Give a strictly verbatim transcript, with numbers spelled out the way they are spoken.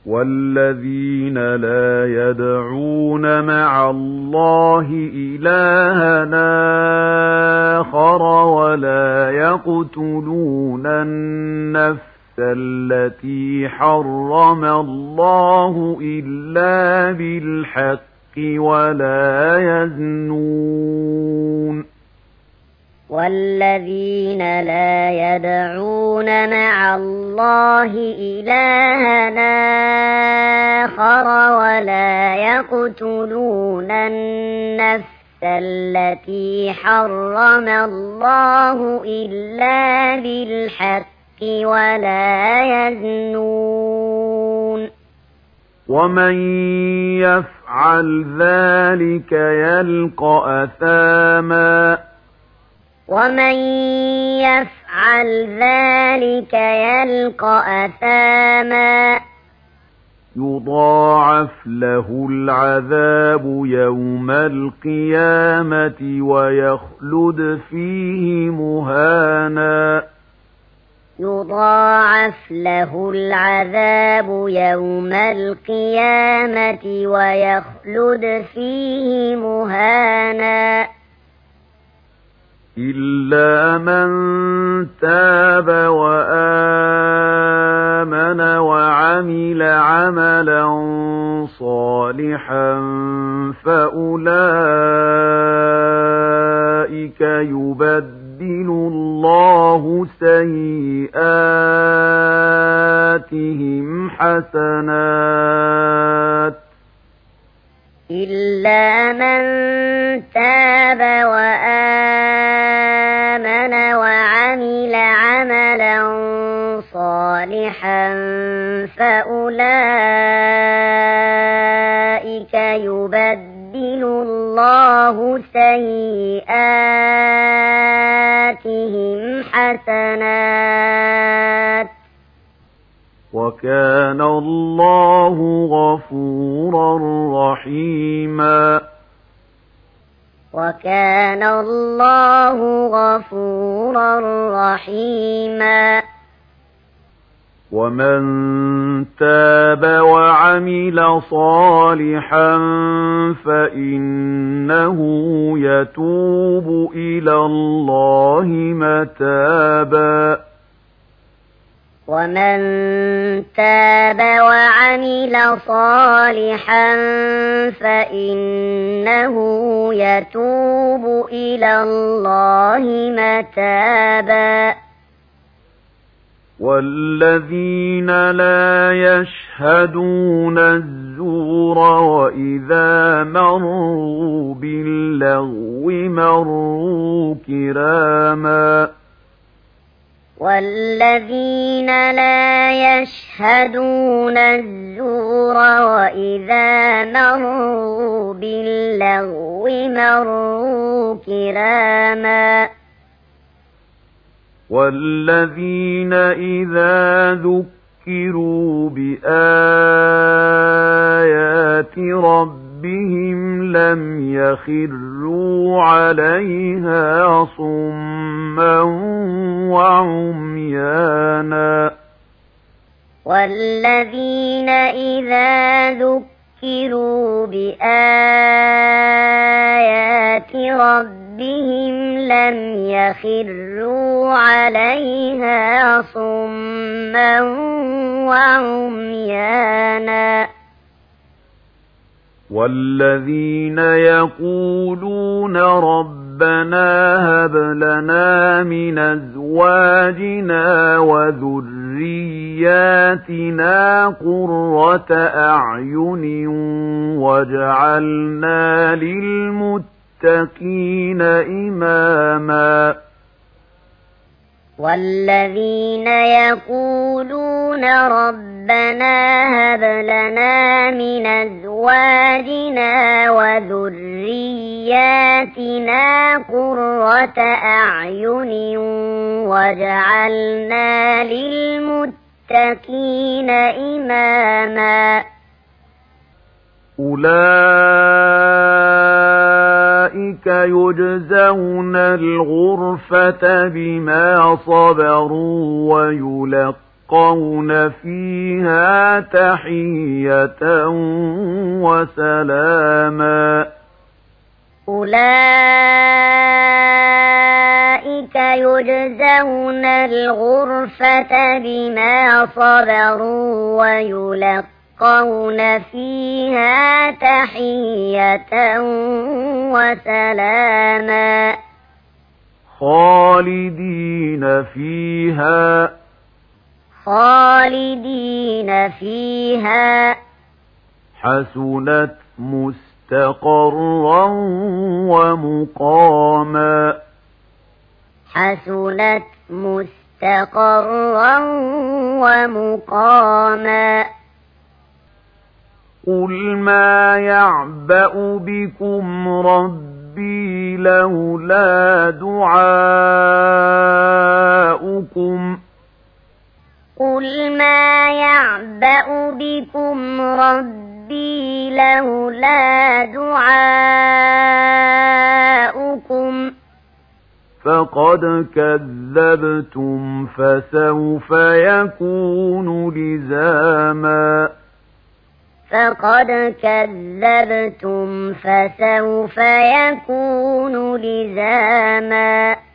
والذين لا يدعون مع الله إلهًا آخر ولا يقتلون النفس التي حرم الله إلا بالحق ولا يزنون والذين لا يدعون مع الله إلهًا آخر ولا يقتلون النفس التي حرم الله إلا بالحق ولا يزنون ومن يفعل ذلك يلقى أثاما ومن يفعل ذلك يلقى أثاما يضاعف له العذاب يوم القيامة ويخلد فيه مهانا يضاعف له العذاب يوم القيامة ويخلد فيه مهانا إلا من تاب وآمن وعمل عملا صالحا فأولئك يبدل الله سيئاتهم حسنات إلا من تاب وآمن وعمل عملا صالحا فأولئك يبدل الله سيئاتهم حسنات وكان الله غفورا رحيما وكان الله غفورا رحيما ومن تاب وعمل صالحا فإنه يتوب إلى الله متابا ومن تاب وعمل صالحا فإنه يتوب إلى الله متابا والذين لا يشهدون الزور وإذا مروا باللغو مروا كراما والذين لا يشهدون الزور وإذا مروا باللغو مروا كراما والذين إذا ذكروا بآيات ربهم لم يخروا عليها صما وعميانا والذين إذا ذكروا بآيات ربهم لم يخروا عليها صما وعميانا والذين يقولون ربنا هب لنا من أزواجنا وذرياتنا قرة أعين واجعلنا للمتقين إماما والذين يقولون ربنا هب لنا من أزواجنا وذرياتنا قرة أعين واجعلنا للمتقين إماما أولئك يجزون الغرفة بما صبروا يلقون فيها تحية وسلاما أولئك يجزون الغرفة بما صبروا ويلقون فيها تحية وسلاما خالدين فيها خالدين فيها حسنت مستقرا ومقاما حسنت مستقرا ومقاما قل ما يعبأ بكم ربي لولا دعاؤكم قل ما يعبأ بكم ربي لولا دعاؤكم فقد كذبتم فسوف يكون لزاما فقد كذبتم فسوف يكون لزاما